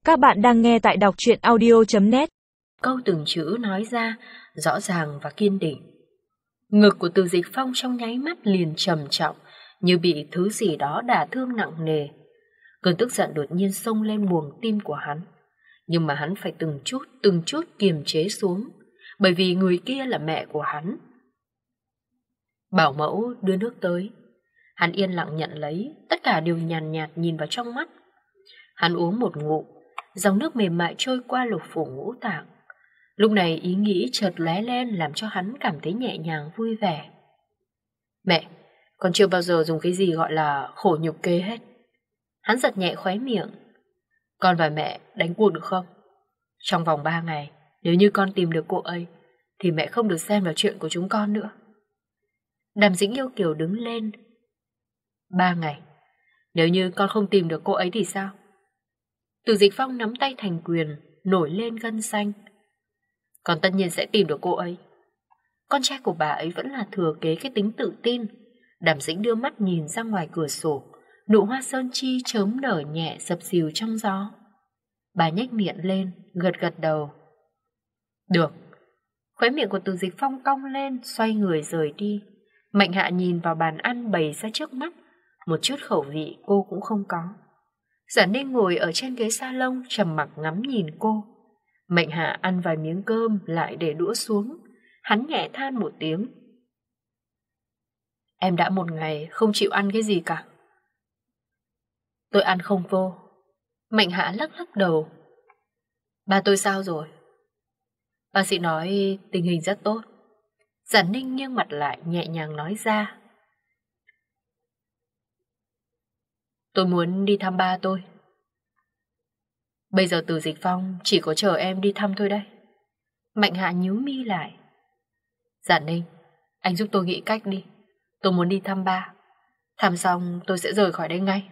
Các bạn đang nghe tại đọc truyện audio.net. Câu từng chữ nói ra rõ ràng và kiên định. Ngực của Từ Dịch Phong trong nháy mắt liền trầm trọng, như bị thứ gì đó đả thương nặng nề. Cơn tức giận đột nhiên xông lên buồng tim của hắn, nhưng mà hắn phải từng chút kiềm chế xuống, bởi vì người kia là mẹ của hắn. Bảo mẫu đưa nước tới. Hắn yên lặng nhận lấy, tất cả đều nhàn nhạt nhìn vào trong mắt. Hắn uống một ngụm, dòng nước mềm mại trôi qua lục phủ ngũ tạng. Lúc này ý nghĩ chợt lóe lên làm cho hắn cảm thấy nhẹ nhàng vui vẻ. Mẹ, con chưa bao giờ dùng cái gì gọi là khổ nhục kế hết. Hắn giật nhẹ khóe miệng. Con và mẹ đánh cuộc được không? Trong vòng 3 ngày, nếu như con tìm được cô ấy, thì mẹ không được xen vào chuyện của chúng con nữa. Đàm Dĩnh yêu kiều đứng lên. 3 ngày, nếu như con không tìm được cô ấy thì sao? Từ Dịch Phong nắm tay thành quyền, nổi lên gân xanh. Con tất nhiên sẽ tìm được cô ấy. Con trai của bà ấy vẫn là thừa kế cái tính tự tin. Đàm Dĩnh đưa mắt nhìn ra ngoài cửa sổ, nụ hoa sơn chi chớm nở nhẹ dập dìu trong gió. Bà nhếch miệng lên, gật đầu. Được. Khóe miệng của Từ Dịch Phong cong lên, xoay người rời đi. Mạnh Hạ nhìn vào bàn ăn bày ra trước mắt, một chút khẩu vị cô cũng không có. Giả Ninh ngồi ở trên ghế salon trầm mặc ngắm nhìn cô. Mạnh Hạ ăn vài miếng cơm lại để đũa xuống. Hắn nhẹ than một tiếng. Em đã một ngày không chịu ăn cái gì cả. Tôi ăn không vô. Mạnh Hạ lắc đầu. Ba tôi sao rồi? Bác sĩ nói tình hình rất tốt. Giả Ninh nghiêng mặt lại nhẹ nhàng nói ra. Tôi muốn đi thăm ba tôi. Bây giờ Từ Dịch Phong chỉ có chờ em đi thăm thôi đây. Mạnh Hạ nhíu mi lại. Giả Ninh, anh giúp tôi nghĩ cách đi. Tôi muốn đi thăm ba. Thăm xong tôi sẽ rời khỏi đây ngay.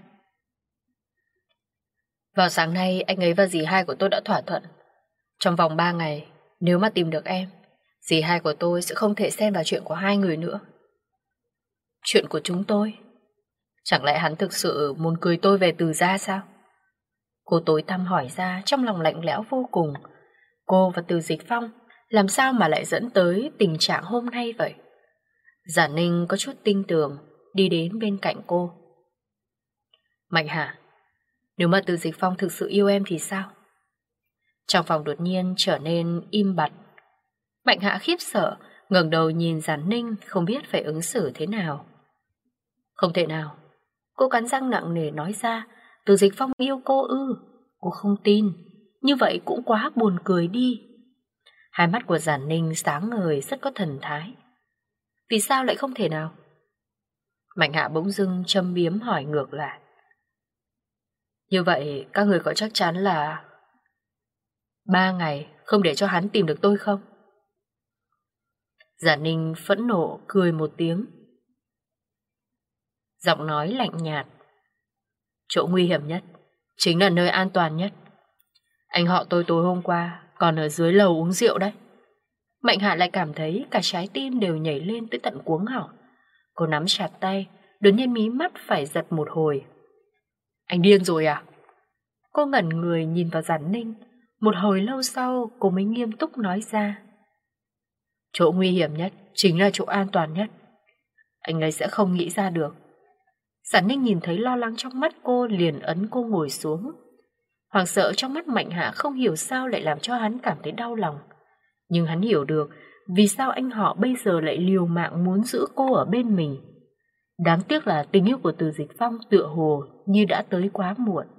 Vào sáng nay anh ấy và dì hai của tôi đã thỏa thuận. Trong vòng 3 ngày, nếu mà tìm được em, dì hai của tôi sẽ không thể xen vào chuyện của hai người nữa. Chuyện của chúng tôi? Chẳng lẽ hắn thực sự muốn cưới tôi về Từ gia sao? Cô tối tăm hỏi ra, trong lòng lạnh lẽo vô cùng. Cô và Từ Dịch Phong làm sao mà lại dẫn tới tình trạng hôm nay vậy? Giả Ninh có chút tin tưởng, đi đến bên cạnh cô. Mạnh Hạ, nếu mà Từ Dịch Phong thực sự yêu em thì sao? Trong phòng đột nhiên trở nên im bặt. Mạnh Hạ khiếp sợ, ngẩng đầu nhìn Giả Ninh, không biết phải ứng xử thế nào. Không thể nào. Cô cắn răng nặng nề nói ra. Từ Dịch Phong yêu cô ư? Cô không tin. Như vậy cũng quá buồn cười đi. Hai mắt của Giả Ninh sáng ngời, rất có thần thái. Vì sao lại không thể nào? Mạnh Hạ bỗng dưng châm biếm hỏi ngược lại. Như vậy các người có chắc chắn là 3 ngày không để cho hắn tìm được tôi không? Giả Ninh phẫn nộ cười một tiếng. Giọng nói lạnh nhạt. Chỗ nguy hiểm nhất chính là nơi an toàn nhất. Anh họ tôi tối hôm qua còn ở dưới lầu uống rượu đấy. Mạnh Hạ lại cảm thấy cả trái tim đều nhảy lên tới tận cuống họng. Cô nắm chặt tay, đột nhiên mí mắt phải giật một hồi. Anh điên rồi à? Cô ngẩn người nhìn vào Giả Ninh. Một hồi lâu sau cô mới nghiêm túc nói ra. Chỗ nguy hiểm nhất chính là chỗ an toàn nhất. Anh ấy sẽ không nghĩ ra được. Giả Ninh nhìn thấy lo lắng trong mắt cô, liền ấn cô ngồi xuống. Hoảng sợ trong mắt Mạnh Hạ không hiểu sao lại làm cho hắn cảm thấy đau lòng. Nhưng hắn hiểu được vì sao anh họ bây giờ lại liều mạng muốn giữ cô ở bên mình. Đáng tiếc là tình yêu của Từ Dịch Phong tựa hồ như đã tới quá muộn.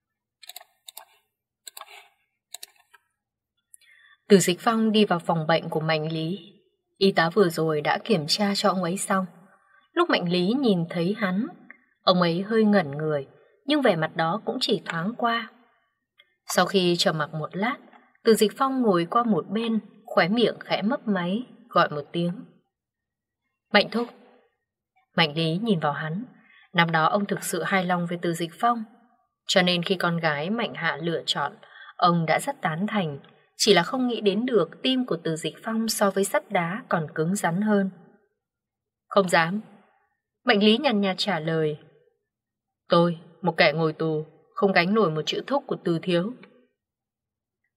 Từ Dịch Phong đi vào phòng bệnh của Mạnh Lý. Y tá vừa rồi đã kiểm tra cho ông ấy xong. Lúc Mạnh Lý nhìn thấy hắn, ông ấy hơi ngẩn người, nhưng vẻ mặt đó cũng chỉ thoáng qua. Sau khi trầm mặc một lát, Từ Dịch Phong ngồi qua một bên, khóe miệng khẽ mấp máy, gọi một tiếng. Mạnh thúc. Mạnh Lý nhìn vào hắn. Năm đó ông thực sự hài lòng với Từ Dịch Phong, cho nên khi con gái Mạnh Hạ lựa chọn, ông đã rất tán thành. Chỉ là không nghĩ đến được tim của Từ Dịch Phong so với sắt đá còn cứng rắn hơn. Không dám. Mạnh Lý nhàn nhạt trả lời. Tôi, một kẻ ngồi tù, không gánh nổi một chữ thúc của Từ thiếu.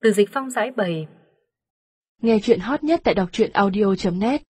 Từ Dịch Phong giải bày. Nghe chuyện hot nhất tại đọc truyện audio.net